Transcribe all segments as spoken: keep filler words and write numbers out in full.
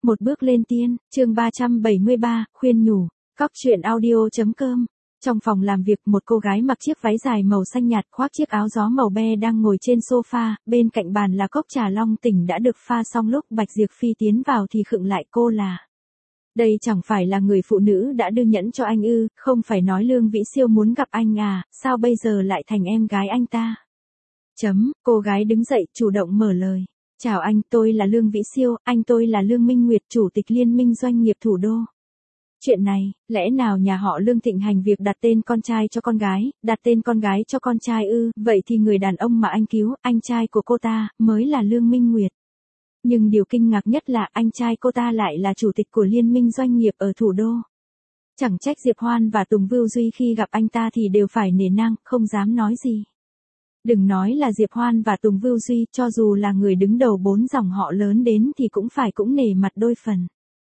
Một bước lên tiên, chương ba trăm bảy mươi ba, khuyên nhủ, cóc truyện audio.com. Trong phòng làm việc, một cô gái mặc chiếc váy dài màu xanh nhạt khoác chiếc áo gió màu be đang ngồi trên sofa, bên cạnh bàn là cốc trà long tỉnh đã được pha xong. Lúc Bạch Diệp Phi tiến vào thì khựng lại, cô là... Đây chẳng phải là người phụ nữ đã đưa nhẫn cho anh ư? Không phải nói Lương Vĩ Siêu muốn gặp anh à, sao bây giờ lại thành em gái anh ta? Chấm, cô gái đứng dậy, chủ động mở lời. Chào anh, tôi là Lương Vĩ Siêu, anh tôi là Lương Minh Nguyệt, chủ tịch Liên minh Doanh nghiệp Thủ đô. Chuyện này, lẽ nào nhà họ Lương thịnh hành việc đặt tên con trai cho con gái, đặt tên con gái cho con trai ư? Vậy thì người đàn ông mà anh cứu, anh trai của cô ta, mới là Lương Minh Nguyệt. Nhưng điều kinh ngạc nhất là anh trai cô ta lại là chủ tịch của Liên minh Doanh nghiệp ở Thủ đô. Chẳng trách Diệp Hoan và Tùng Vưu Duy khi gặp anh ta thì đều phải nể nang, không dám nói gì. Đừng nói là Diệp Hoan và Tùng Vưu Duy, cho dù là người đứng đầu bốn dòng họ lớn đến thì cũng phải cũng nể mặt đôi phần.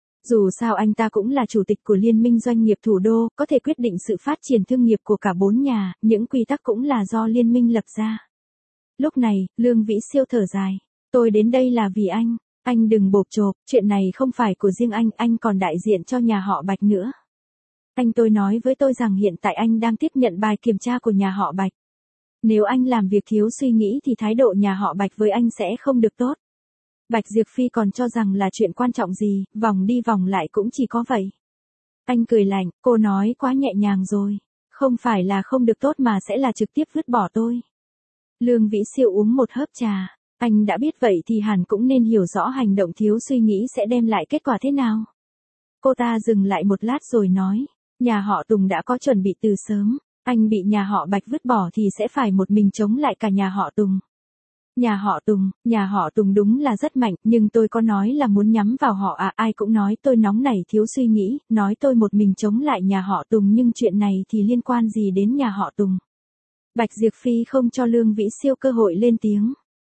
Dù sao anh ta cũng là chủ tịch của Liên minh Doanh nghiệp Thủ đô, có thể quyết định sự phát triển thương nghiệp của cả bốn nhà, những quy tắc cũng là do liên minh lập ra. Lúc này, Lương Vĩ Siêu thở dài. Tôi đến đây là vì anh, anh đừng bộp chộp, chuyện này không phải của riêng anh, anh còn đại diện cho nhà họ Bạch nữa. Anh tôi nói với tôi rằng hiện tại anh đang tiếp nhận bài kiểm tra của nhà họ Bạch. Nếu anh làm việc thiếu suy nghĩ thì thái độ nhà họ Bạch với anh sẽ không được tốt. Bạch Diệp Phi còn cho rằng là chuyện quan trọng gì, vòng đi vòng lại cũng chỉ có vậy. Anh cười lạnh, cô nói quá nhẹ nhàng rồi. Không phải là không được tốt mà sẽ là trực tiếp vứt bỏ tôi. Lương Vĩ Siêu uống một hớp trà. Anh đã biết vậy thì hẳn cũng nên hiểu rõ hành động thiếu suy nghĩ sẽ đem lại kết quả thế nào. Cô ta dừng lại một lát rồi nói, nhà họ Tùng đã có chuẩn bị từ sớm. Anh bị nhà họ Bạch vứt bỏ thì sẽ phải một mình chống lại cả nhà họ Tùng. Nhà họ Tùng, nhà họ Tùng đúng là rất mạnh, nhưng tôi có nói là muốn nhắm vào họ à? Ai cũng nói tôi nóng nảy thiếu suy nghĩ, nói tôi một mình chống lại nhà họ Tùng, nhưng chuyện này thì liên quan gì đến nhà họ Tùng? Bạch Diệp Phi không cho Lương Vĩ Siêu cơ hội lên tiếng.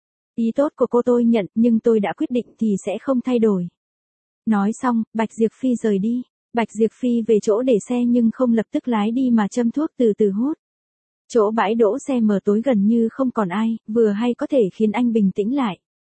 Ý tốt của cô tôi nhận, nhưng tôi đã quyết định thì sẽ không thay đổi. Nói xong, Bạch Diệp Phi rời đi. Bạch Diệp Phi về chỗ để xe nhưng không lập tức lái đi mà châm thuốc từ từ hút. Chỗ bãi đỗ xe mờ tối gần như không còn ai, vừa hay có thể khiến anh bình tĩnh lại.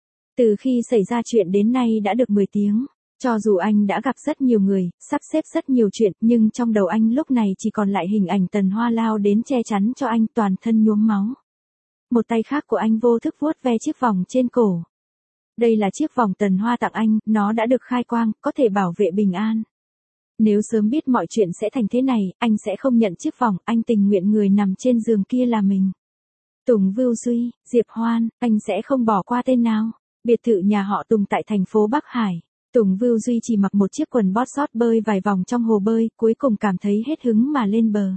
Từ khi xảy ra chuyện đến nay đã được mười tiếng. Cho dù anh đã gặp rất nhiều người, sắp xếp rất nhiều chuyện, nhưng trong đầu anh lúc này chỉ còn lại hình ảnh Tần Hoa lao đến che chắn cho anh, toàn thân nhuốm máu. Một tay khác của anh vô thức vuốt ve chiếc vòng trên cổ. Đây là chiếc vòng Tần Hoa tặng anh, nó đã được khai quang, có thể bảo vệ bình an. Nếu sớm biết mọi chuyện sẽ thành thế này, anh sẽ không nhận chiếc vòng, anh tình nguyện người nằm trên giường kia là mình. Tùng Vưu Duy, Diệp Hoan, anh sẽ không bỏ qua tên nào. Biệt thự nhà họ Tùng tại thành phố Bắc Hải. Tùng Vưu Duy chỉ mặc một chiếc quần bót short bơi vài vòng trong hồ bơi, cuối cùng cảm thấy hết hứng mà lên bờ.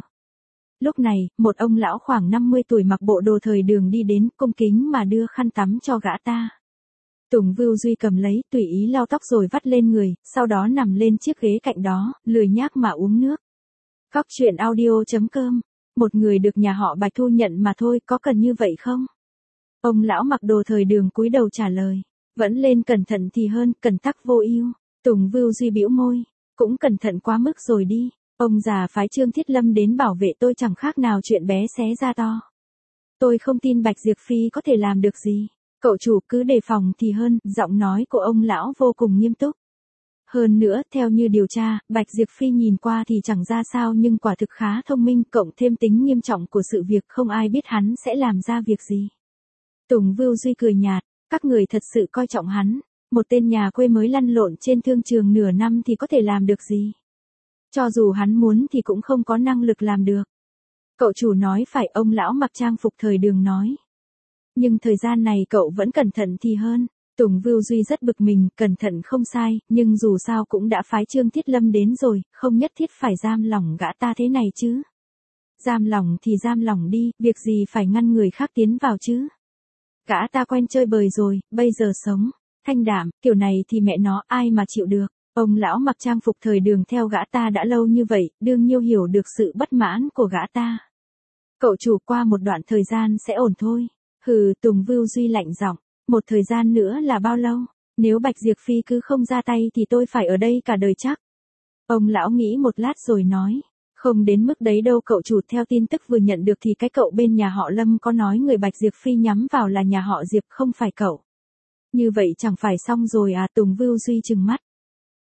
Lúc này, một ông lão khoảng năm mươi tuổi mặc bộ đồ thời đường đi đến, cung kính mà đưa khăn tắm cho gã ta. Tùng Vưu Duy cầm lấy, tùy ý lau tóc rồi vắt lên người, sau đó nằm lên chiếc ghế cạnh đó, lười nhác mà uống nước. Cóc truyện audio.com. Một người được nhà họ Bạch thu nhận mà thôi, có cần như vậy không? Ông lão mặc đồ thời đường cúi đầu trả lời. Vẫn lên cẩn thận thì hơn, cẩn tắc vô ưu. Tùng Vưu Duy bĩu môi. Cũng cẩn thận quá mức rồi đi. Ông già phái Trương Thiết Lâm đến bảo vệ tôi chẳng khác nào chuyện bé xé ra to. Tôi không tin Bạch Diệp Phi có thể làm được gì. Cậu chủ cứ đề phòng thì hơn, giọng nói của ông lão vô cùng nghiêm túc. Hơn nữa, theo như điều tra, Bạch Diệp Phi nhìn qua thì chẳng ra sao nhưng quả thực khá thông minh, cộng thêm tính nghiêm trọng của sự việc không ai biết hắn sẽ làm ra việc gì. Tùng Vưu Duy cười nhạt, các người thật sự coi trọng hắn. Một tên nhà quê mới lăn lộn trên thương trường nửa năm thì có thể làm được gì? Cho dù hắn muốn thì cũng không có năng lực làm được. Cậu chủ nói phải, ông lão mặc trang phục thời đường nói. Nhưng thời gian này cậu vẫn cẩn thận thì hơn. Tùng Vưu Duy rất bực mình, cẩn thận không sai, nhưng dù sao cũng đã phái Trương Thiết Lâm đến rồi, không nhất thiết phải giam lỏng gã ta thế này chứ. Giam lỏng thì giam lỏng đi, việc gì phải ngăn người khác tiến vào chứ. Gã ta quen chơi bời rồi, bây giờ sống thanh đạm, kiểu này thì mẹ nó ai mà chịu được. Ông lão mặc trang phục thời đường theo gã ta đã lâu như vậy, đương nhiêu hiểu được sự bất mãn của gã ta. Cậu chủ qua một đoạn thời gian sẽ ổn thôi. Hừ, Tùng Vưu Duy lạnh giọng, một thời gian nữa là bao lâu? Nếu Bạch Diệp Phi cứ không ra tay thì tôi phải ở đây cả đời chắc. Ông lão nghĩ một lát rồi nói, không đến mức đấy đâu cậu chủ, theo tin tức vừa nhận được thì cái cậu bên nhà họ Lâm có nói người Bạch Diệp Phi nhắm vào là nhà họ Diệp không phải cậu. Như vậy chẳng phải xong rồi à? Tùng Vưu Duy trừng mắt.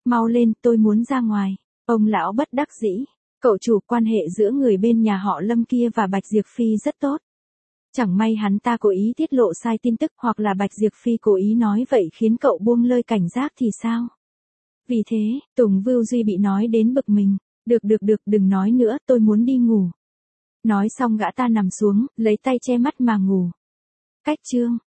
Mau lên, tôi muốn ra ngoài. Ông lão bất đắc dĩ. Cậu chủ, quan hệ giữa người bên nhà họ Lâm kia và Bạch Diệp Phi rất tốt. Chẳng may hắn ta cố ý tiết lộ sai tin tức hoặc là Bạch Diệp Phi cố ý nói vậy khiến cậu buông lơi cảnh giác thì sao? Vì thế, Tùng Vưu Duy bị nói đến bực mình. Được được được, đừng nói nữa, tôi muốn đi ngủ. Nói xong gã ta nằm xuống, lấy tay che mắt mà ngủ. Cách chương